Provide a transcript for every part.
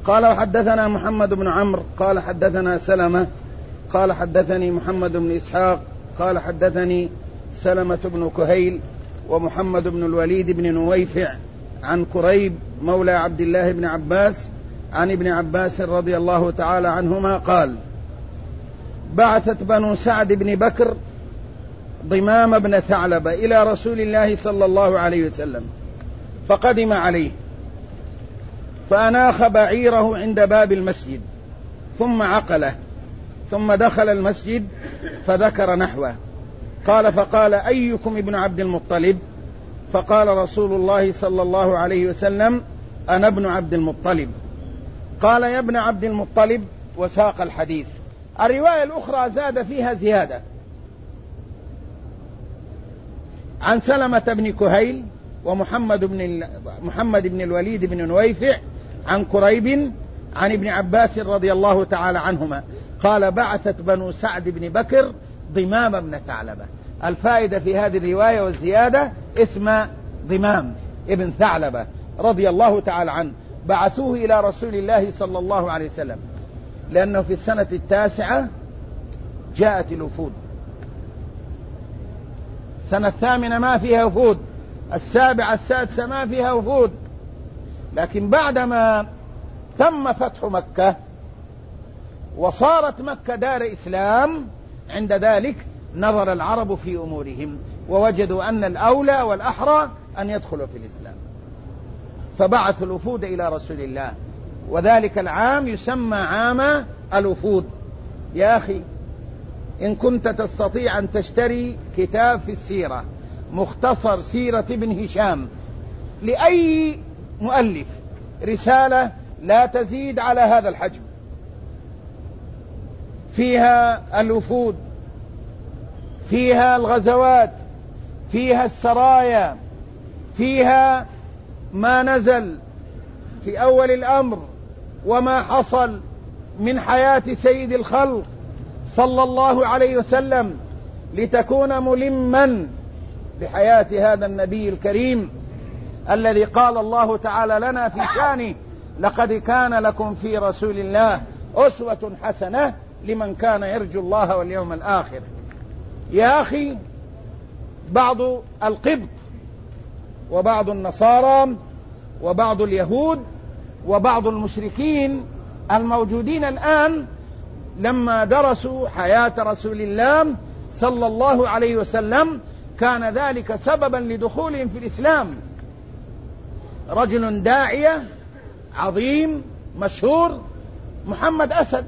قال وحدثنا محمد بن عمرو قال حدثنا سلمة قال حدثني محمد بن إسحاق قال حدثني سلمة بن كهيل ومحمد بن الوليد بن نويفع عن كريب مولى عبد الله بن عباس عن ابن عباس رضي الله تعالى عنهما قال بعثت بنو سعد بن بكر ضمام بن ثعلبة إلى رسول الله صلى الله عليه وسلم فقدم عليه فأناخ بعيره عند باب المسجد ثم عقله ثم دخل المسجد فذكر نحوه. قال فقال أيكم ابن عبد المطلب؟ فقال رسول الله صلى الله عليه وسلم أنا ابن عبد المطلب. قال يا ابن عبد المطلب وساق الحديث. الرواية الأخرى زاد فيها زيادة عن سلمة بن كهيل ومحمد بن الوليد بن نويفع عن كريب عن ابن عباس رضي الله تعالى عنهما قال بعثت بنو سعد بن بكر ضمام بن ثعلبة. الفائدة في هذه الرواية والزيادة اسم ضمام ابن ثعلبة رضي الله تعالى عنه، بعثوه إلى رسول الله صلى الله عليه وسلم لأنه في السنة 9 جاءت الوفود، السنة 8 ما فيها وفود، 7 6 ما فيها وفود، لكن بعدما تم فتح مكة وصارت مكة دار إسلام عند ذلك نظر العرب في أمورهم ووجدوا أن الأولى والأحرى أن يدخلوا في الإسلام فبعثوا الوفود إلى رسول الله، وذلك العام يسمى عام الوفود. يا أخي إن كنت تستطيع أن تشتري كتاب في السيرة مختصر سيرة ابن هشام لأي مؤلف، رسالة لا تزيد على هذا الحجم، فيها الوفود، فيها الغزوات، فيها السرايا، فيها ما نزل في أول الأمر وما حصل من حياة سيد الخلق صلى الله عليه وسلم لتكون ملما بحياة هذا النبي الكريم الذي قال الله تعالى لنا في شانه لقد كان لكم في رسول الله أسوة حسنة لمن كان يرجو الله واليوم الآخر. يا أخي بعض القبط وبعض النصارى وبعض اليهود وبعض المشركين الموجودين الآن لما درسوا حياة رسول الله صلى الله عليه وسلم كان ذلك سببا لدخولهم في الإسلام. رجل داعية عظيم مشهور محمد أسد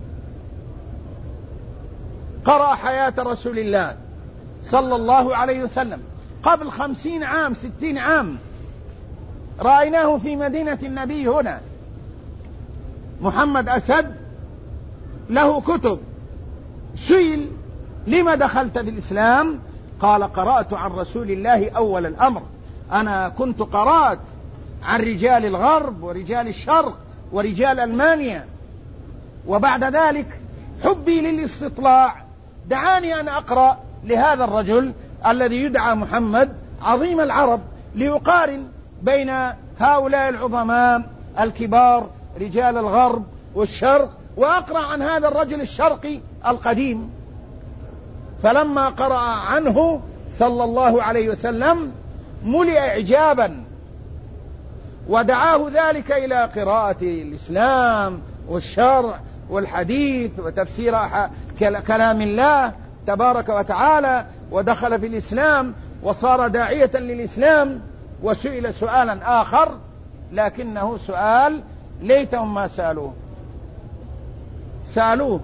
قرأ حياة رسول الله صلى الله عليه وسلم قبل 50 عام 60 عام، رأيناه في مدينة النبي هنا. محمد أسد له كتب، سئل لما دخلت في الإسلام؟ قال قرأت عن رسول الله أول الأمر، أنا كنت قرأت عن رجال الغرب ورجال الشرق ورجال ألمانيا، وبعد ذلك حبي للاستطلاع دعاني أن أقرأ لهذا الرجل الذي يدعى محمد عظيم العرب ليقارن بين هؤلاء العظماء الكبار رجال الغرب والشرق، وأقرأ عن هذا الرجل الشرقي القديم. فلما قرأ عنه صلى الله عليه وسلم ملئ إعجابا ودعاه ذلك إلى قراءة الإسلام والشرع والحديث وتفسير كلام الله تبارك وتعالى، ودخل في الإسلام وصار داعية للإسلام. وسئل سؤالا آخر لكنه سؤال ليتهم ما سألوه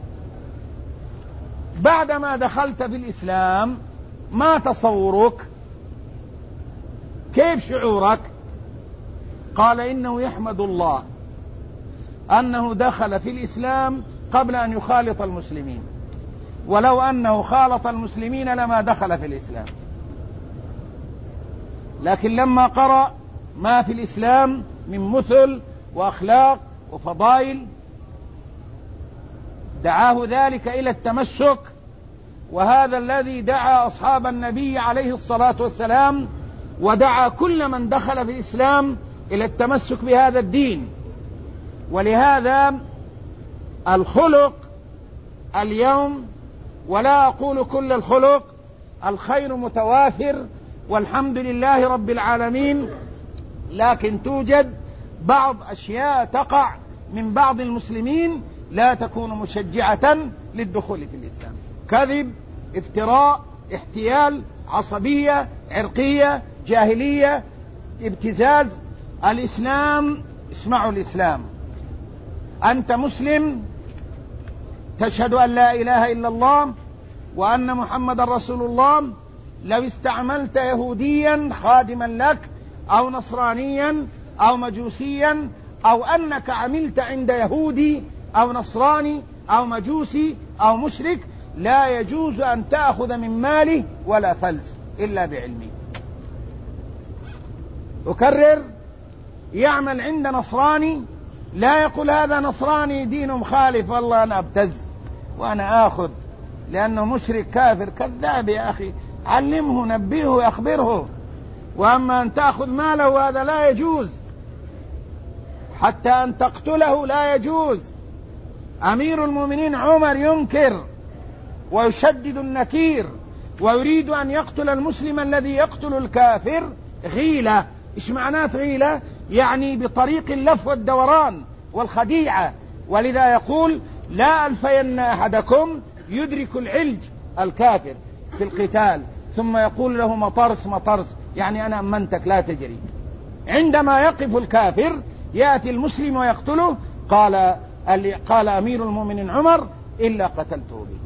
بعدما دخلت في الإسلام ما تصورك؟ كيف شعورك؟ قال إنه يحمد الله أنه دخل في الإسلام قبل أن يخالط المسلمين، ولو أنه خالط المسلمين لما دخل في الإسلام، لكن لما قرأ ما في الإسلام من مثل وأخلاق وفضائل دعاه ذلك إلى التمسك. وهذا الذي دعا أصحاب النبي عليه الصلاة والسلام ودعا كل من دخل في الإسلام إلى التمسك بهذا الدين، ولهذا الخلق اليوم، ولا أقول كل الخلق، الخير متوافر والحمد لله رب العالمين، لكن توجد بعض أشياء تقع من بعض المسلمين لا تكون مشجعة للدخول في الإسلام: كذب، افتراء، احتيال، عصبية، عرقية، جاهلية، ابتزاز. الإسلام، اسمعوا الإسلام: أنت مسلم تشهد أن لا إله إلا الله وأن محمد رسول الله، لو استعملت يهوديا خادما لك أو نصرانيا أو مجوسيا، أو أنك عملت عند يهودي أو نصراني أو مجوسي أو مشرك، لا يجوز أن تأخذ من ماله ولا فلس إلا بعلمه. أكرر: يعمل عند نصراني، لا يقول هذا نصراني دين مخالف والله أنا أبتز وأنا آخذ لأنه مشرك كافر. كذاب يا أخي، علمه، نبهه، أخبره. وأما أن تأخذ ماله هذا لا يجوز، حتى أن تقتله لا يجوز. أمير المؤمنين عمر ينكر ويشدد النكير، ويريد أن يقتل المسلم الذي يقتل الكافر غيلة. إيش معنات غيلة؟ يعني بطريق اللف والدوران والخديعة. ولذا يقول: لا ألفين أحدكم يدرك العلج الكافر في القتال، ثم يقول له مطرس مطرس، يعني أنا أمنتك لا تجري. عندما يقف الكافر يأتي المسلم ويقتله، قال أمير المؤمنين عمر: إلا قتلته به.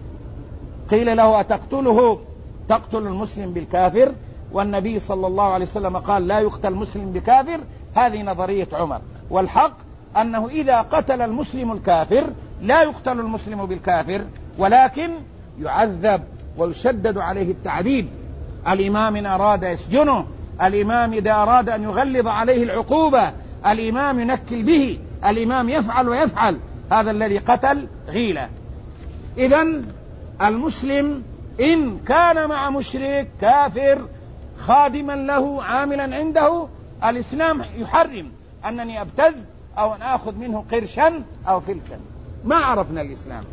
قيل له: أتقتله تقتل المسلم بالكافر؟ والنبي صلى الله عليه وسلم قال: لا يقتل مسلم بكافر. هذه نظرية عمر، والحق أنه إذا قتل المسلم الكافر لا يقتل المسلم بالكافر، ولكن يعذب ويشدد عليه التعذيب. الإمام إن أراد يسجنه، الإمام إذا أراد أن يغلظ عليه العقوبة، الإمام ينكل به، الإمام يفعل ويفعل. هذا الذي قتل غيلة. إذن المسلم إن كان مع مشرك كافر خادما له عاملا عنده، الإسلام يحرم أنني أبتز أو أن أخذ منه قرشا أو فلسا. ما عرفنا الإسلام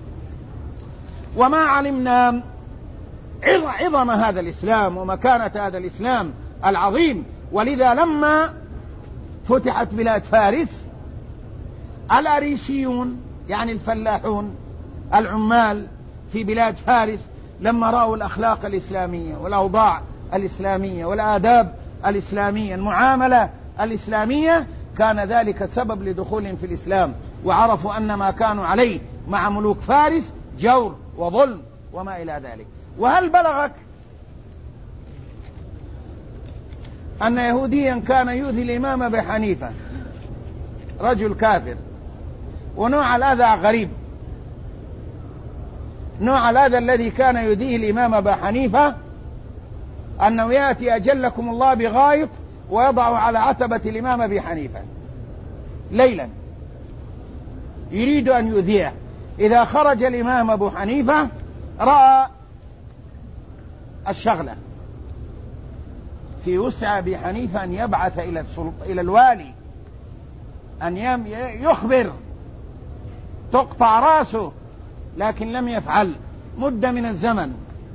وما علمنا عظم هذا الإسلام ومكانة هذا الإسلام العظيم. ولذا لما فتحت بلاد فارس، الأريسيون يعني الفلاحون العمال في بلاد فارس لما رأوا الأخلاق الإسلامية والأوضاع الإسلامية والآداب الإسلامية، المعاملة الإسلامية، كان ذلك سبب لدخولهم في الإسلام، وعرفوا أن ما كانوا عليه مع ملوك فارس جور وظلم وما إلى ذلك. وهل بلغك أن يهوديا كان يؤذي الإمام أبي حنيفة، رجل كافر، ونوع الأذى غريب. نوع الأذى الذي كان يؤذيه الإمام أبي حنيفة أنه يأتي أجلكم الله بغائط ويضع على عتبة الإمام أبي حنيفة ليلا، يريد أن يؤذيه. إذا خرج الإمام أبو حنيفة رأى الشغلة، في وسع أبي حنيفة أن يبعث إلى الوالي أن يخبر تقطع رأسه، لكن لم يفعل مدة من الزمن.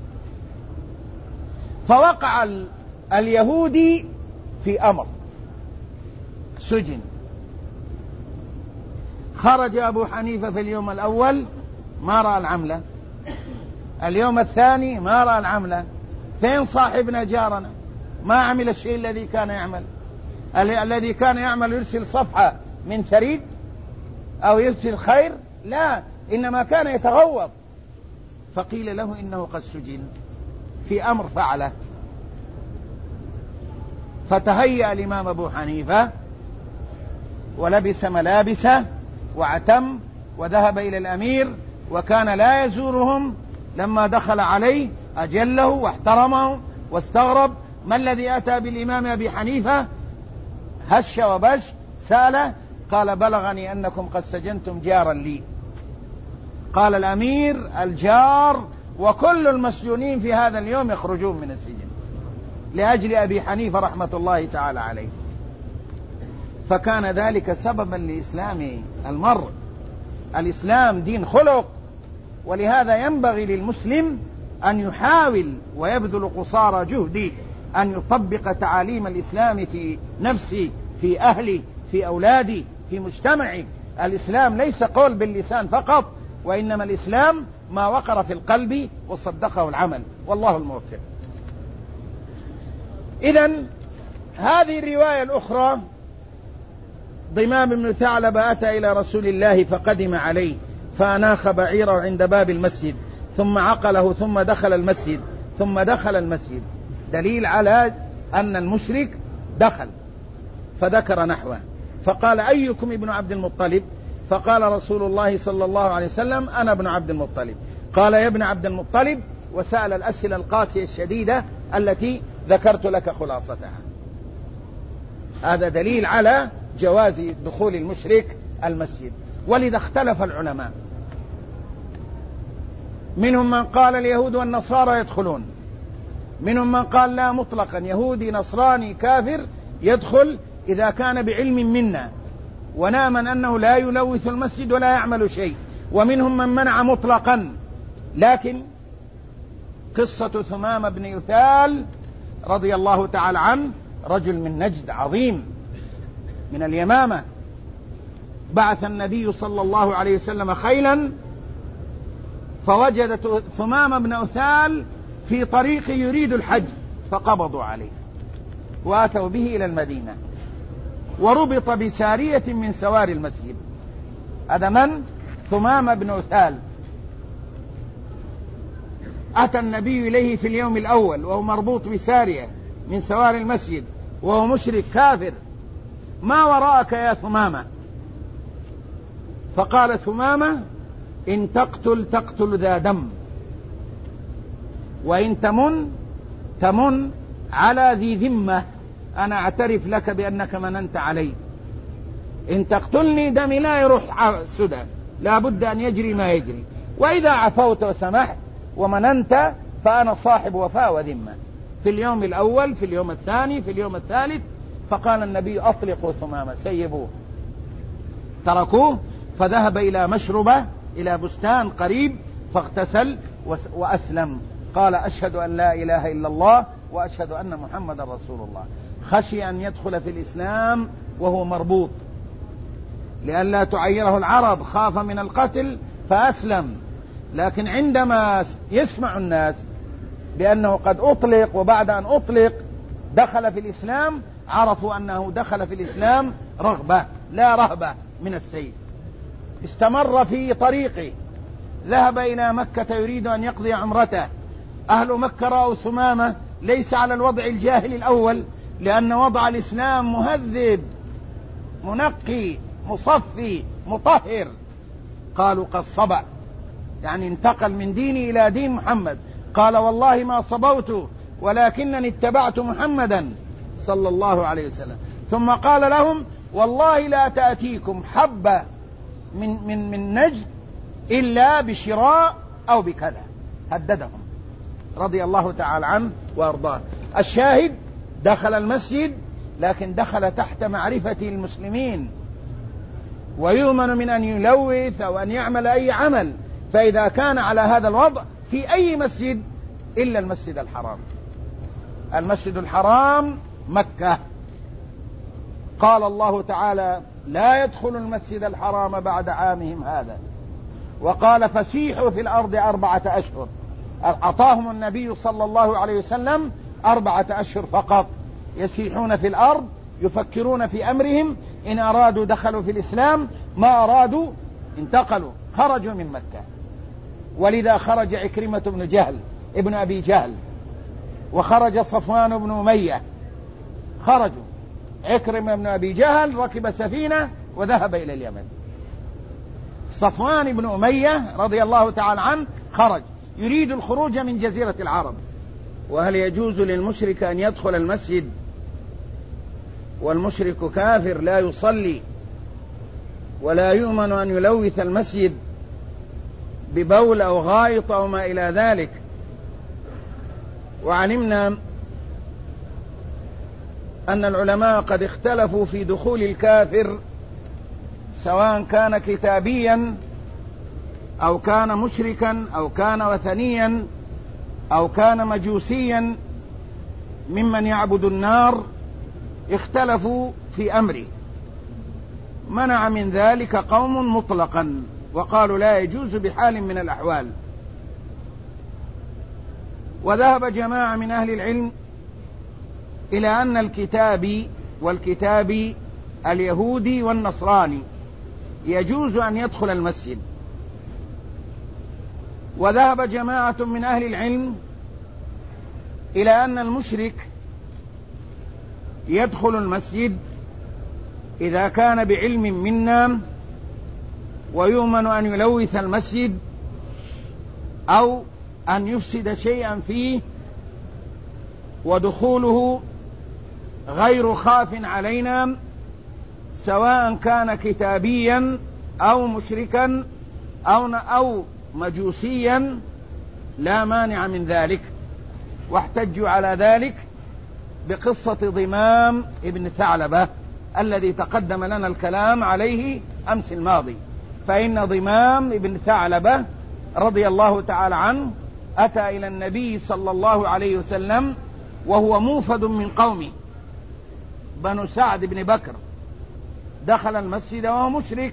فوقع اليهودي في أمر سجن. خرج أبو حنيفة في اليوم الأول ما رأى العملة، اليوم الثاني ما رأى العملة. فين صاحبنا جارنا؟ ما عمل الشيء الذي كان يعمل. الذي كان يعمل يرسل صفحة من ثريد أو يرسل خير، لا، إنما كان يتغوط. فقيل له إنه قد سجن في أمر فعله. فتهيأ الإمام أبو حنيفة ولبس ملابسه وعتم وذهب إلى الأمير، وكان لا يزورهم. لما دخل عليه أجله واحترمه واستغرب: ما الذي أتى بالإمام أبي حنيفة؟ هش وبش، سأله، قال: بلغني أنكم قد سجنتم جارا لي. قال الأمير: الجار وكل المسجونين في هذا اليوم يخرجون من السجن لأجل أبي حنيفة رحمة الله تعالى عليه. فكان ذلك سببا لإسلام المرء. الإسلام دين خلق، ولهذا ينبغي للمسلم أن يحاول ويبذل قصارى جهده أن يطبق تعاليم الإسلام في نفسه، في أهله، في أولاده، في مجتمعه. الإسلام ليس قول باللسان فقط، وإنما الإسلام ما وقر في القلب وصدقه العمل، والله الموفق. إذن هذه الرواية الأخرى: ضمام بن ثعلبة أتى إلى رسول الله فقدم عليه فأناخ بعيره عند باب المسجد ثم عقله ثم دخل المسجد، دليل على أن المشرك دخل، فذكر نحوه. فقال: أيكم ابن عبد المطلب؟ فقال رسول الله صلى الله عليه وسلم: أنا ابن عبد المطلب. قال: يا ابن عبد المطلب، وسأل الأسئلة القاسية الشديدة التي ذكرت لك خلاصتها. هذا دليل على جواز دخول المشرك المسجد. ولذا اختلف العلماء، منهم من قال اليهود والنصارى يدخلون، منهم من قال لا مطلقا، يهودي نصراني كافر يدخل إذا كان بعلم منا ونامن أنه لا يلوث المسجد ولا يعمل شيء، ومنهم من منع مطلقا. لكن قصة ثمامة بن يثال رضي الله تعالى عنه، رجل من نجد عظيم من اليمامة، بعث النبي صلى الله عليه وسلم خيلا فوجد ثمامة بن يثال في طريق يريد الحج، فقبضوا عليه واتوا به إلى المدينة، وربط بسارية من سوار المسجد. هذا من؟ ثمامة بن يثال. أتى النبي إليه في اليوم الأول وهو مربوط بسارية من سوار المسجد وهو مشرك كافر: ما وراءك يا ثمامة؟ فقال ثمامة: إن تقتل ذا دم، وإن تمن على ذي ذمة، أنا أعترف لك بأنك مننت علي. إن تقتلني دمي لا يروح سدى، لا بد أن يجري ما يجري، وإذا عفوت وسمحت ومننت فأنا صاحب وفاء وذمة. في اليوم الأول، في اليوم الثاني، في اليوم الثالث. فقال النبي: أطلقوا ثمامة، سيبوه. تركوه، فذهب إلى مشربة، إلى بستان قريب، فاغتسل وأسلم. قال: أشهد أن لا إله إلا الله وأشهد أن محمد رسول الله. خشي أن يدخل في الإسلام وهو مربوط لئلا تعيره العرب، خاف من القتل فأسلم. لكن عندما يسمع الناس بأنه قد أطلق، وبعد أن أطلق دخل في الإسلام، عرفوا أنه دخل في الإسلام رغبة لا رهبة من السيف. استمر في طريقه، ذهب إلى مكة يريد أن يقضي عمرته. أهل مكة رأوا ثمامة ليس على الوضع الجاهلي الأول، لأن وضع الإسلام مهذب منقي مصفي مطهر. قالوا: قد صبأ، يعني انتقل من ديني إلى دين محمد. قال: والله ما صبوت ولكنني اتبعت محمدا صلى الله عليه وسلم. ثم قال لهم: والله لا تأتيكم حبة من نجد إلا بشراء أو بكذا. هددهم رضي الله تعالى عنه وأرضاه. الشاهد: دخل المسجد، لكن دخل تحت معرفة المسلمين، ويؤمن من أن يلوث أو أن يعمل أي عمل. فإذا كان على هذا الوضع في أي مسجد إلا المسجد الحرام. المسجد الحرام مكة. قال الله تعالى: لا يدخل المسجد الحرام بعد عامهم هذا. وقال: فسيحوا في الأرض 4 أشهر. أعطاهم النبي صلى الله عليه وسلم 4 أشهر فقط، يسيحون في الأرض، يفكرون في أمرهم، إن أرادوا دخلوا في الإسلام، ما أرادوا انتقلوا، خرجوا من مكة. ولذا خرج عكرمة بن جهل ابن أبي جهل، وخرج صفوان بن أمية، خرجوا. عكرمة بن أبي جهل ركب سفينة وذهب إلى اليمن. صفوان بن أمية رضي الله تعالى عنه خرج يريد الخروج من جزيرة العرب. وهل يجوز للمشرك أن يدخل المسجد والمشرك كافر لا يصلي ولا يؤمن أن يلوث المسجد ببول أو غائط أو ما إلى ذلك؟ وعلمنا أن العلماء قد اختلفوا في دخول الكافر، سواء كان كتابيا أو كان مشركا أو كان وثنيا أو كان مجوسيا ممن يعبد النار، اختلفوا في أمره. منع من ذلك قوم مطلقا وقالوا لا يجوز بحال من الأحوال، وذهب جماعة من أهل العلم إلى أن الكتابي والكتابي اليهودي والنصراني يجوز أن يدخل المسجد، وذهب جماعة من أهل العلم إلى أن المشرك يدخل المسجد إذا كان بعلم منا ويؤمن أن يلوث المسجد أو أن يفسد شيئا فيه، ودخوله غير خاف علينا، سواء كان كتابيا أو مشركا أو مجوسيا، لا مانع من ذلك. واحتجوا على ذلك بقصة ضمام ابن ثعلبة الذي تقدم لنا الكلام عليه أمس الماضي. فإن ضمام ابن ثعلبة رضي الله تعالى عنه أتى إلى النبي صلى الله عليه وسلم وهو موفد من قومه بنو سعد بن بكر، دخل المسجد وهو مشرك،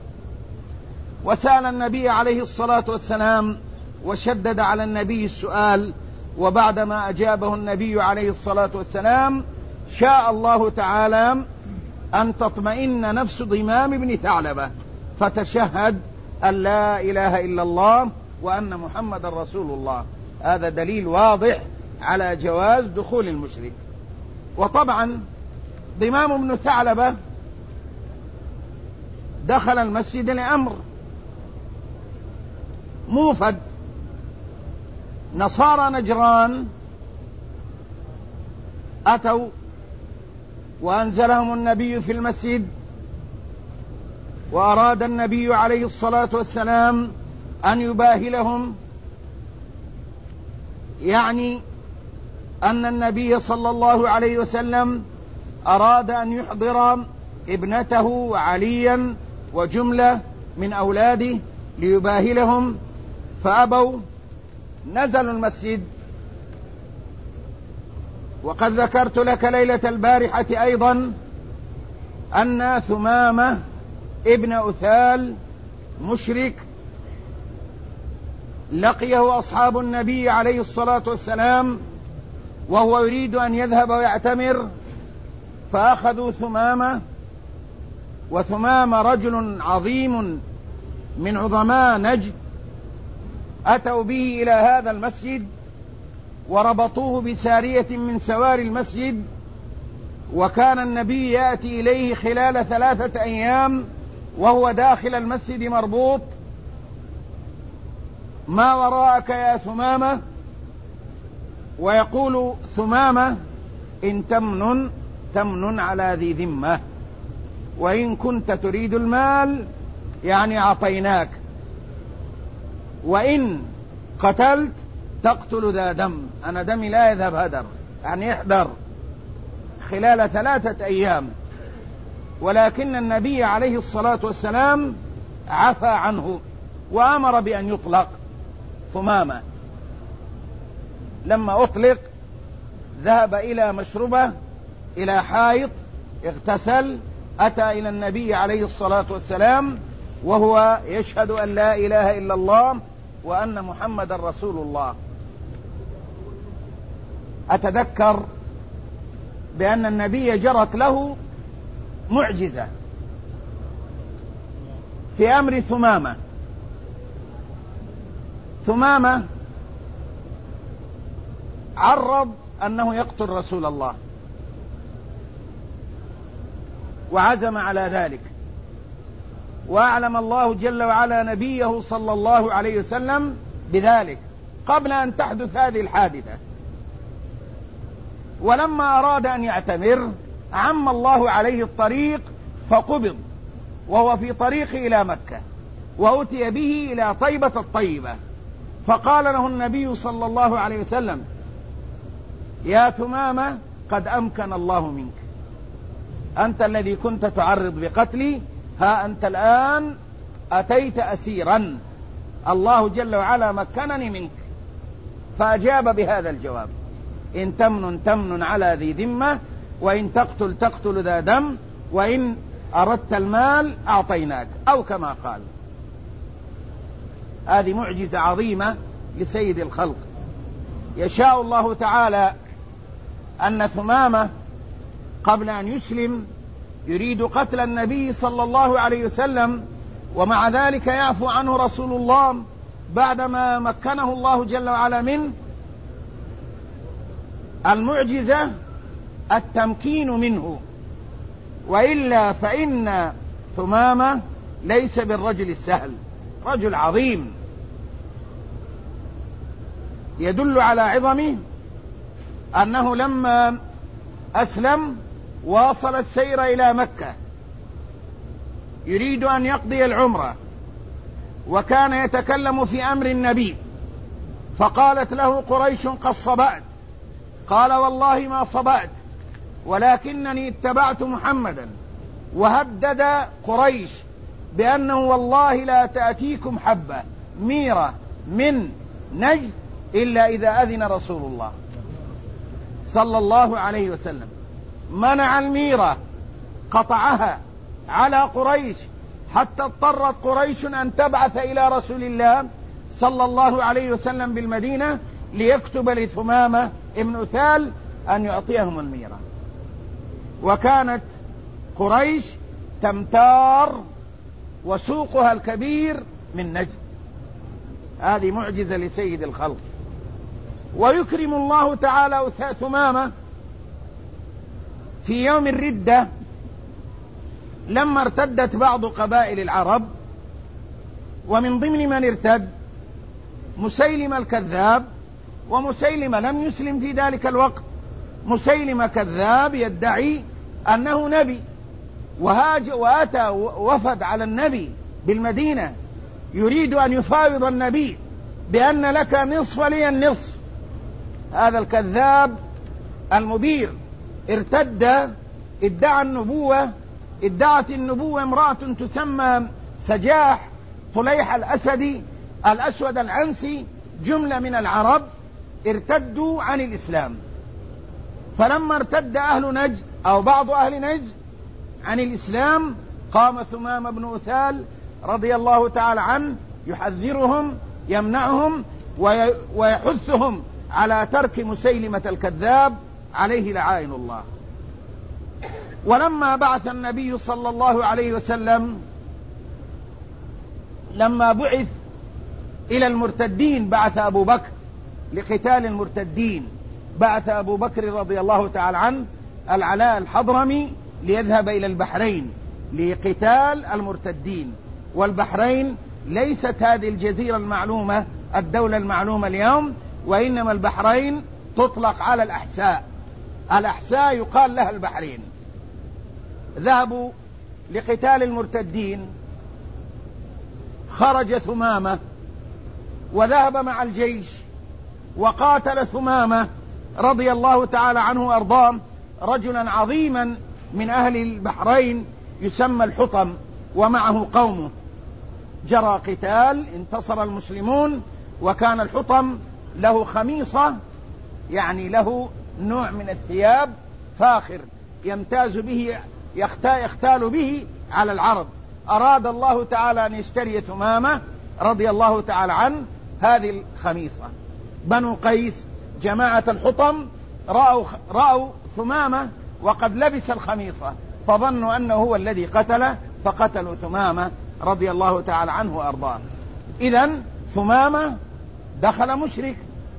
وسأل النبي عليه الصلاة والسلام وشدد على النبي السؤال، وبعدما أجابه النبي عليه الصلاة والسلام شاء الله تعالى أن تطمئن نفس ضمام بن ثعلبة فتشهد أن لا إله إلا الله وأن محمد رسول الله. هذا دليل واضح على جواز دخول المشرك. وطبعا ضمام بن ثعلبة دخل المسجد لأمر، موفد نصارى نجران أتوا وأنزلهم النبي في المسجد، وأراد النبي عليه الصلاة والسلام أن يباهلهم، يعني أن النبي صلى الله عليه وسلم أراد أن يحضر ابنته وعليا وجملة من أولاده ليباهلهم، فأبوا، نزلوا المسجد. وقد ذكرت لك ليلة البارحة أيضا أن ثمامة ابن أثال مشرك لقيه أصحاب النبي عليه الصلاة والسلام وهو يريد أن يذهب ويعتمر، فأخذوا ثمامة، وثمامة رجل عظيم من عظماء نجد، أتوا به إلى هذا المسجد وربطوه بسارية من سواري المسجد، وكان النبي يأتي إليه خلال 3 أيام وهو داخل المسجد مربوط. ما وراءك يا ثمامة؟ ويقول ثمامة إن تمن على ذي ذمة، وإن كنت تريد المال يعني أعطيناك، وإن قتلت تقتل ذا دم، أنا دمي لا يذهب هدر، يعني احذر، خلال 3 أيام. ولكن النبي عليه الصلاة والسلام عفى عنه وأمر بأن يطلق ثمامة. لما أطلق ذهب إلى مشربة، إلى حائط، اغتسل، أتى إلى النبي عليه الصلاة والسلام وهو يشهد أن لا إله إلا الله وأن محمد رسول الله. أتذكر بأن النبي جرت له معجزة في أمر ثمامة. ثمامة عرض أنه يقتل رسول الله وعزم على ذلك، وأعلم الله جل وعلا نبيه صلى الله عليه وسلم بذلك قبل أن تحدث هذه الحادثة. ولما أراد أن يعتمر عم الله عليه الطريق فقبض وهو في طريقه إلى مكة، وأتي به إلى طيبة الطيبة، فقال له النبي صلى الله عليه وسلم يا ثمامة قد أمكن الله منك، أنت الذي كنت تعرض بقتلي، ها أنت الآن أتيت أسيرا، الله جل وعلا مكنني منك. فأجاب بهذا الجواب: إن تمن تمن على ذي ذمة، وإن تقتل تقتل ذا دم، وإن أردت المال أعطيناك، أو كما قال. هذه معجزة عظيمة لسيد الخلق. يشاء الله تعالى أن ثمامة قبل أن يسلم يريد قتل النبي صلى الله عليه وسلم، ومع ذلك يعفو عنه رسول الله بعدما مكنه الله جل وعلا منه. المعجزة التمكين منه، وإلا فإن ثمامة ليس بالرجل السهل، رجل عظيم. يدل على عظمه أنه لما أسلم واصل السير إلى مكة يريد أن يقضي العمرة، وكان يتكلم في أمر النبي، فقالت له قريش: قد صبأت. قال: والله ما صبأت، ولكنني اتبعت محمدا. وهدد قريش بأنه والله لا تأتيكم حبة ميرة من نجد إلا إذا أذن رسول الله صلى الله عليه وسلم. منع الميرة، قطعها على قريش، حتى اضطرت قريش أن تبعث إلى رسول الله صلى الله عليه وسلم بالمدينة ليكتب لثمامة ابن أثال أن يعطيهم الميرة. وكانت قريش تمتار وسوقها الكبير من نجد. هذه معجزة لسيد الخلق. ويكرم الله تعالى ثمامة في يوم الردة لما ارتدت بعض قبائل العرب، ومن ضمن من ارتد مسيلمة الكذاب. ومسيلمة لم يسلم في ذلك الوقت، مسيلمة كذاب يدعي أنه نبي، وأتى وفد على النبي بالمدينة يريد أن يفاوض النبي بأن لك نصف لي النصف. هذا الكذاب المبير ارتد، ادعت النبوة امرأة تسمى سجاح طليح الأسود العنسي. جملة من العرب ارتدوا عن الإسلام، فلما ارتد أهل نجد أو بعض أهل نجد عن الإسلام قام ثمامة بن أثال رضي الله تعالى عنه يحذرهم، يمنعهم ويحثهم على ترك مسيلمة الكذاب عليه لعائن الله. ولما بعث النبي صلى الله عليه وسلم، لما بعث إلى المرتدين، بعث أبو بكر لقتال المرتدين. بعث أبو بكر رضي الله تعالى عنه العلاء الحضرمي ليذهب إلى البحرين لقتال المرتدين. والبحرين ليست هذه الجزيرة المعلومة، الدولة المعلومة اليوم، وإنما البحرين تطلق على الأحساء يقال لها البحرين. ذهبوا لقتال المرتدين، خرج ثمامة وذهب مع الجيش وقاتل ثمامة رضي الله تعالى عنه وأرضاه رجلا عظيما من أهل البحرين يسمى الحطم، ومعه قومه. جرى قتال، انتصر المسلمون، وكان الحطم له خميصة، يعني له نوع من الثياب فاخر يمتاز به، يختال به على العرب. أراد الله تعالى أن يشتري ثمامة رضي الله تعالى عنه هذه الخميصة. بنو قيس جماعة الحطم رأوا ثمامة وقد لبس الخميصة، فظنوا أنه هو الذي قتله، فقتلوا ثمامة رضي الله تعالى عنه وأرضاه. إذن ثمامة دخل مشرك،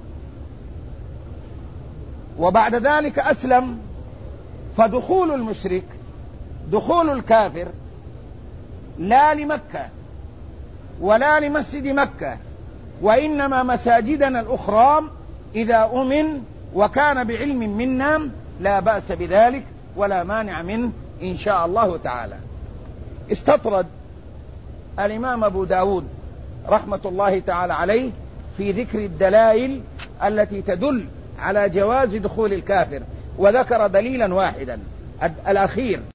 وبعد ذلك أسلم. فدخول المشرك، دخول الكافر، لا لمكة ولا لمسجد مكة، وإنما مساجدنا الأخرى إذا أمن وكان بعلم منا لا بأس بذلك ولا مانع منه إن شاء الله تعالى. استطرد الإمام أبو داود رحمة الله تعالى عليه في ذكر الدلائل التي تدل على جواز دخول الكافر، وذكر دليلا واحدا الأخير